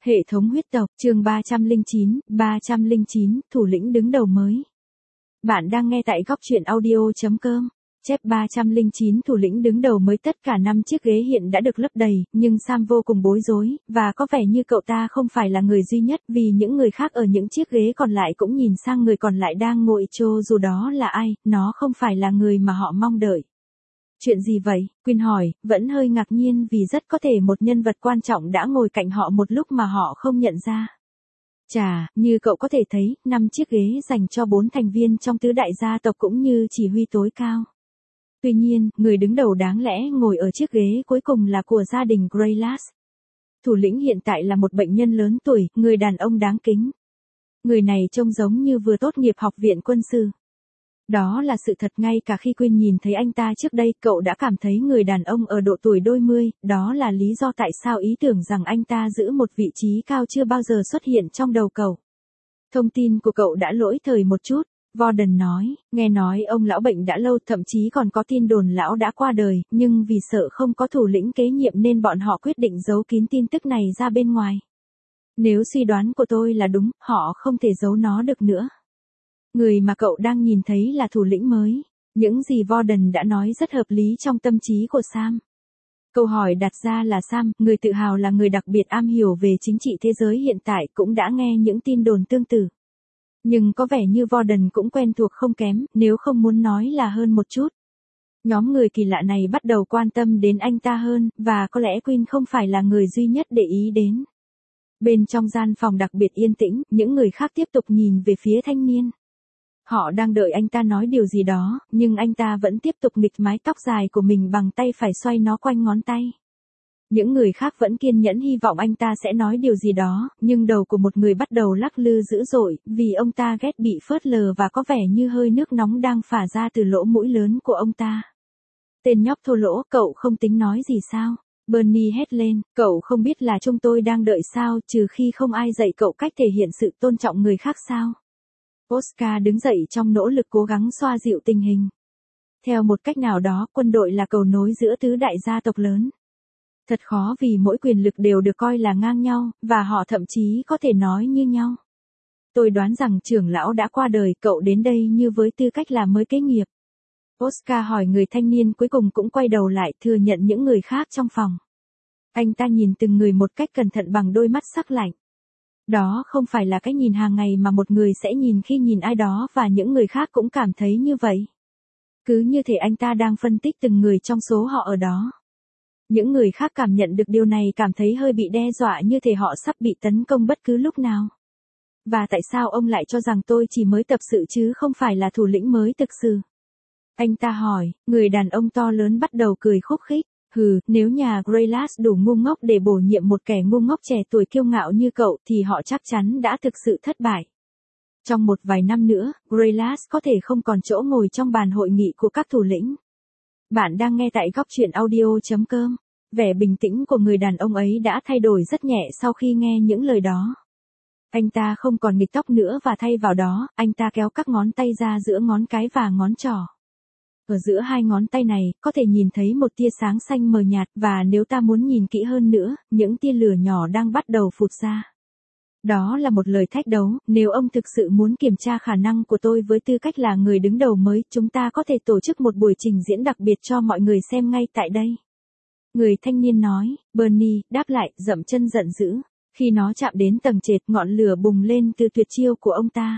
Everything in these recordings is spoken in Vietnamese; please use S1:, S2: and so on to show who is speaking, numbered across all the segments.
S1: Hệ thống huyết tộc, chương 309, thủ lĩnh đứng đầu mới. Bạn đang nghe tại góc truyện audio.com. Chép 309 thủ lĩnh đứng đầu mới, tất cả 5 chiếc ghế hiện đã được lấp đầy, nhưng Sam vô cùng bối rối, và có vẻ như cậu ta không phải là người duy nhất, vì những người khác ở những chiếc ghế còn lại cũng nhìn sang người còn lại đang ngồi, cho dù đó là ai, nó không phải là người mà họ mong đợi. Chuyện gì vậy? Quyên hỏi, vẫn hơi ngạc nhiên vì rất có thể một nhân vật quan trọng đã ngồi cạnh họ một lúc mà họ không nhận ra. Chà, như cậu có thể thấy, 5 chiếc ghế dành cho 4 thành viên trong tứ đại gia tộc cũng như chỉ huy tối cao. Tuy nhiên, người đứng đầu đáng lẽ ngồi ở chiếc ghế cuối cùng là của gia đình Greylass. Thủ lĩnh hiện tại là một bệnh nhân lớn tuổi, người đàn ông đáng kính. Người này trông giống như vừa tốt nghiệp học viện quân sự. Đó là sự thật, ngay cả khi Quyên nhìn thấy anh ta trước đây, cậu đã cảm thấy người đàn ông ở độ tuổi đôi mươi, đó là lý do tại sao ý tưởng rằng anh ta giữ một vị trí cao chưa bao giờ xuất hiện trong đầu cậu. Thông tin của cậu đã lỗi thời một chút, Warden nói, nghe nói ông lão bệnh đã lâu, thậm chí còn có tin đồn lão đã qua đời, nhưng vì sợ không có thủ lĩnh kế nhiệm nên bọn họ quyết định giấu kín tin tức này ra bên ngoài. Nếu suy đoán của tôi là đúng, họ không thể giấu nó được nữa. Người mà cậu đang nhìn thấy là thủ lĩnh mới. Những gì Warden đã nói rất hợp lý trong tâm trí của Sam. Câu hỏi đặt ra là Sam, người tự hào là người đặc biệt am hiểu về chính trị thế giới hiện tại, cũng đã nghe những tin đồn tương tự. Nhưng có vẻ như Warden cũng quen thuộc không kém, nếu không muốn nói là hơn một chút. Nhóm người kỳ lạ này bắt đầu quan tâm đến anh ta hơn, và có lẽ Quyên không phải là người duy nhất để ý đến. Bên trong gian phòng đặc biệt yên tĩnh, những người khác tiếp tục nhìn về phía thanh niên. Họ đang đợi anh ta nói điều gì đó, nhưng anh ta vẫn tiếp tục nghịch mái tóc dài của mình bằng tay phải, xoay nó quanh ngón tay. Những người khác vẫn kiên nhẫn hy vọng anh ta sẽ nói điều gì đó, nhưng đầu của một người bắt đầu lắc lư dữ dội, vì ông ta ghét bị phớt lờ và có vẻ như hơi nước nóng đang phả ra từ lỗ mũi lớn của ông ta. Tên nhóc thô lỗ, cậu không tính nói gì sao? Bernie hét lên, cậu không biết là chúng tôi đang đợi sao, trừ khi không ai dạy cậu cách thể hiện sự tôn trọng người khác sao? Oscar đứng dậy trong nỗ lực cố gắng xoa dịu tình hình. Theo một cách nào đó, quân đội là cầu nối giữa tứ đại gia tộc lớn. Thật khó vì mỗi quyền lực đều được coi là ngang nhau, và họ thậm chí có thể nói như nhau. Tôi đoán rằng trưởng lão đã qua đời, cậu đến đây như với tư cách là mới kế nghiệp. Oscar hỏi, người thanh niên cuối cùng cũng quay đầu lại, thừa nhận những người khác trong phòng. Anh ta nhìn từng người một cách cẩn thận bằng đôi mắt sắc lạnh. Đó không phải là cái nhìn hàng ngày mà một người sẽ nhìn khi nhìn ai đó, và những người khác cũng cảm thấy như vậy. Cứ như thể anh ta đang phân tích từng người trong số họ ở đó. Những người khác cảm nhận được điều này, cảm thấy hơi bị đe dọa, như thể họ sắp bị tấn công bất cứ lúc nào. Và tại sao ông lại cho rằng tôi chỉ mới tập sự chứ không phải là thủ lĩnh mới thực sự? Anh ta hỏi, người đàn ông to lớn bắt đầu cười khúc khích. Hừ, nếu nhà Greylass đủ ngu ngốc để bổ nhiệm một kẻ ngu ngốc trẻ tuổi kiêu ngạo như cậu thì họ chắc chắn đã thực sự thất bại. Trong một vài năm nữa, Greylass có thể không còn chỗ ngồi trong bàn hội nghị của các thủ lĩnh. Bạn đang nghe tại góc truyện audio.com. Vẻ bình tĩnh của người đàn ông ấy đã thay đổi rất nhẹ sau khi nghe những lời đó. Anh ta không còn nghịch tóc nữa, và thay vào đó, anh ta kéo các ngón tay ra giữa ngón cái và ngón trỏ. Ở giữa hai ngón tay này, có thể nhìn thấy một tia sáng xanh mờ nhạt, và nếu ta muốn nhìn kỹ hơn nữa, những tia lửa nhỏ đang bắt đầu phụt ra. Đó là một lời thách đấu, nếu ông thực sự muốn kiểm tra khả năng của tôi với tư cách là người đứng đầu mới, chúng ta có thể tổ chức một buổi trình diễn đặc biệt cho mọi người xem ngay tại đây. Người thanh niên nói, Bernie đáp lại, dậm chân giận dữ. Khi nó chạm đến tầng trệt, ngọn lửa bùng lên từ tuyệt chiêu của ông ta.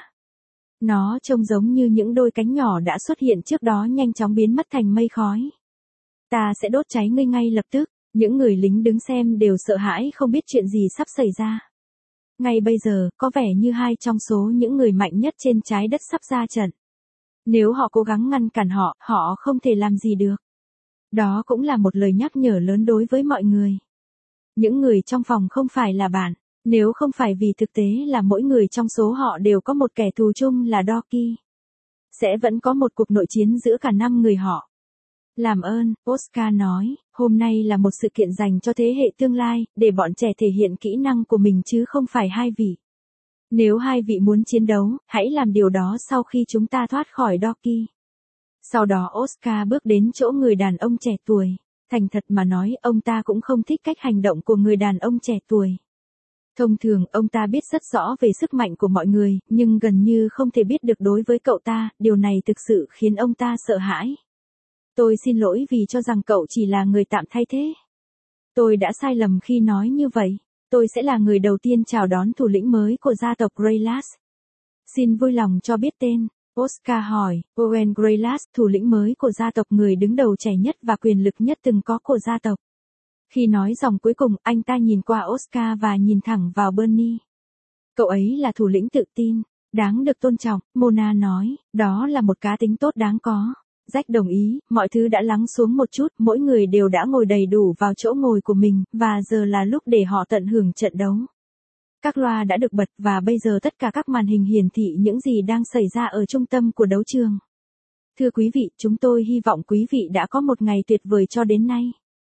S1: Nó trông giống như những đôi cánh nhỏ đã xuất hiện trước đó nhanh chóng biến mất thành mây khói. Ta sẽ đốt cháy ngươi ngay lập tức. Những người lính đứng xem đều sợ hãi, không biết chuyện gì sắp xảy ra. Ngay bây giờ, có vẻ như hai trong số những người mạnh nhất trên trái đất sắp ra trận. Nếu họ cố gắng ngăn cản họ, họ không thể làm gì được. Đó cũng là một lời nhắc nhở lớn đối với mọi người. Những người trong phòng không phải là bạn. Nếu không phải vì thực tế là mỗi người trong số họ đều có một kẻ thù chung là Doki. Sẽ vẫn có một cuộc nội chiến giữa cả 5 người họ. Làm ơn, Oscar nói, hôm nay là một sự kiện dành cho thế hệ tương lai, để bọn trẻ thể hiện kỹ năng của mình chứ không phải hai vị. Nếu hai vị muốn chiến đấu, hãy làm điều đó sau khi chúng ta thoát khỏi Doki. Sau đó Oscar bước đến chỗ người đàn ông trẻ tuổi. Thành thật mà nói, ông ta cũng không thích cách hành động của người đàn ông trẻ tuổi. Thông thường, ông ta biết rất rõ về sức mạnh của mọi người, nhưng gần như không thể biết được đối với cậu ta, điều này thực sự khiến ông ta sợ hãi. Tôi xin lỗi vì cho rằng cậu chỉ là người tạm thay thế. Tôi đã sai lầm khi nói như vậy. Tôi sẽ là người đầu tiên chào đón thủ lĩnh mới của gia tộc Greylass. Xin vui lòng cho biết tên. Oscar hỏi, Owen Greylass, thủ lĩnh mới của gia tộc, người đứng đầu trẻ nhất và quyền lực nhất từng có của gia tộc. Khi nói dòng cuối cùng, anh ta nhìn qua Oscar và nhìn thẳng vào Bernie. Cậu ấy là thủ lĩnh tự tin, đáng được tôn trọng, Mona nói, đó là một cá tính tốt đáng có. Jack đồng ý, mọi thứ đã lắng xuống một chút, mỗi người đều đã ngồi đầy đủ vào chỗ ngồi của mình, và giờ là lúc để họ tận hưởng trận đấu. Các loa đã được bật và bây giờ tất cả các màn hình hiển thị những gì đang xảy ra ở trung tâm của đấu trường. Thưa quý vị, chúng tôi hy vọng quý vị đã có một ngày tuyệt vời cho đến nay.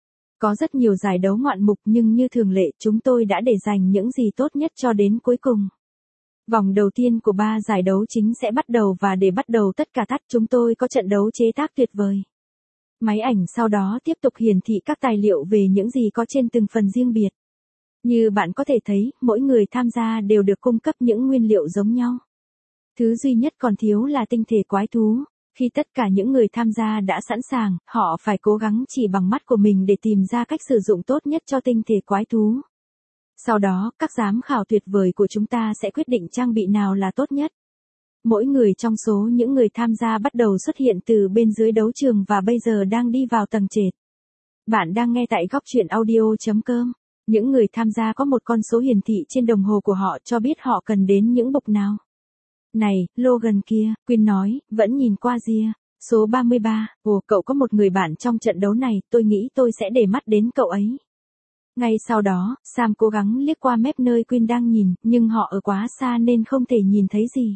S1: Có rất nhiều giải đấu ngoạn mục nhưng như thường lệ chúng tôi đã để dành những gì tốt nhất cho đến cuối cùng. Vòng đầu tiên của 3 giải đấu chính sẽ bắt đầu và để bắt đầu tất cả chúng tôi có trận đấu chế tác tuyệt vời. Máy ảnh sau đó tiếp tục hiển thị các tài liệu về những gì có trên từng phần riêng biệt. Như bạn có thể thấy, mỗi người tham gia đều được cung cấp những nguyên liệu giống nhau. Thứ duy nhất còn thiếu là tinh thể quái thú. Khi tất cả những người tham gia đã sẵn sàng, họ phải cố gắng chỉ bằng mắt của mình để tìm ra cách sử dụng tốt nhất cho tinh thể quái thú. Sau đó, các giám khảo tuyệt vời của chúng ta sẽ quyết định trang bị nào là tốt nhất. Mỗi người trong số những người tham gia bắt đầu xuất hiện từ bên dưới đấu trường và bây giờ đang đi vào tầng trệt. Bạn đang nghe tại góc truyện audio.com. Những người tham gia có một con số hiển thị trên đồng hồ của họ cho biết họ cần đến những mục nào. Này, Logan kia, Quinn nói, vẫn nhìn qua Gia. Số 33, ồ, cậu có một người bạn trong trận đấu này, tôi nghĩ tôi sẽ để mắt đến cậu ấy. Ngay sau đó, Sam cố gắng liếc qua mép nơi Quinn đang nhìn, nhưng họ ở quá xa nên không thể nhìn thấy gì.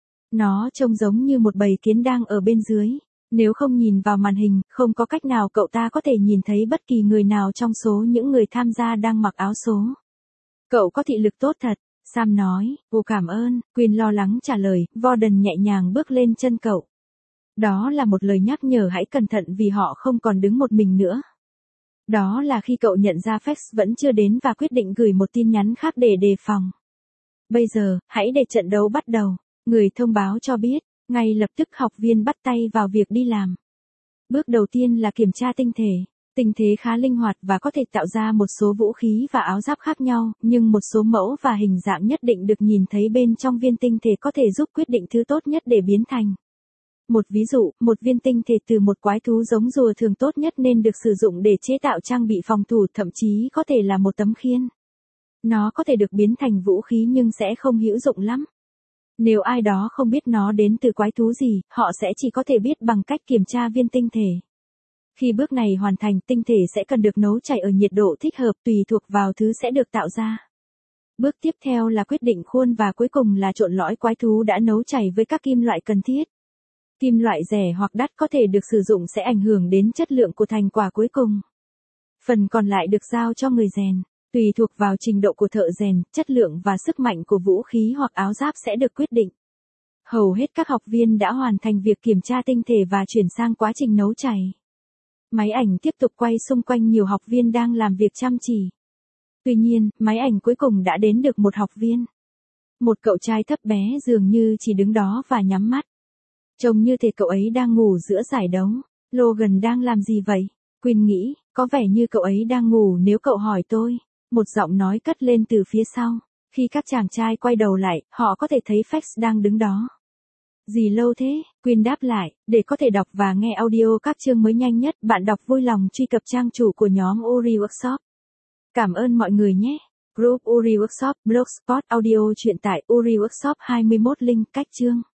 S1: Nó trông giống như một bầy kiến đang ở bên dưới. Nếu không nhìn vào màn hình, không có cách nào cậu ta có thể nhìn thấy bất kỳ người nào trong số những người tham gia đang mặc áo số. Cậu có thị lực tốt thật, Sam nói, cô cảm ơn, Quinn lo lắng trả lời, Warden nhẹ nhàng bước lên chân cậu. Đó là một lời nhắc nhở hãy cẩn thận vì họ không còn đứng một mình nữa. Đó là khi cậu nhận ra Fex vẫn chưa đến và quyết định gửi một tin nhắn khác để đề phòng. Bây giờ, hãy để trận đấu bắt đầu, người thông báo cho biết, ngay lập tức học viên bắt tay vào việc đi làm. Bước đầu tiên là kiểm tra tinh thể. Tinh thể khá linh hoạt và có thể tạo ra một số vũ khí và áo giáp khác nhau, nhưng một số mẫu và hình dạng nhất định được nhìn thấy bên trong viên tinh thể có thể giúp quyết định thứ tốt nhất để biến thành. Một ví dụ, một viên tinh thể từ một quái thú giống rùa thường tốt nhất nên được sử dụng để chế tạo trang bị phòng thủ, thậm chí có thể là một tấm khiên. Nó có thể được biến thành vũ khí nhưng sẽ không hữu dụng lắm. Nếu ai đó không biết nó đến từ quái thú gì, họ sẽ chỉ có thể biết bằng cách kiểm tra viên tinh thể. Khi bước này hoàn thành, tinh thể sẽ cần được nấu chảy ở nhiệt độ thích hợp tùy thuộc vào thứ sẽ được tạo ra. Bước tiếp theo là quyết định khuôn và cuối cùng là trộn lõi quái thú đã nấu chảy với các kim loại cần thiết. Kim loại rẻ hoặc đắt có thể được sử dụng sẽ ảnh hưởng đến chất lượng của thành quả cuối cùng. Phần còn lại được giao cho người rèn. Tùy thuộc vào trình độ của thợ rèn, chất lượng và sức mạnh của vũ khí hoặc áo giáp sẽ được quyết định. Hầu hết các học viên đã hoàn thành việc kiểm tra tinh thể và chuyển sang quá trình nấu chảy. Máy ảnh tiếp tục quay xung quanh nhiều học viên đang làm việc chăm chỉ. Tuy nhiên, máy ảnh cuối cùng đã đến được một học viên. Một cậu trai thấp bé dường như chỉ đứng đó và nhắm mắt. Trông như thể cậu ấy đang ngủ giữa giải đấu. Logan đang làm gì vậy? Quinn nghĩ, có vẻ như cậu ấy đang ngủ nếu cậu hỏi tôi. Một giọng nói cất lên từ phía sau. Khi các chàng trai quay đầu lại, họ có thể thấy Fex đang đứng đó. Gì lâu thế? Quinn đáp lại, để có thể đọc và nghe audio các chương mới nhanh nhất, bạn đọc vui lòng truy cập trang chủ của nhóm Uri Workshop. Cảm ơn mọi người nhé. Group Uri Workshop, Blogspot, audio truyện tại Uri Workshop 21 link cách chương.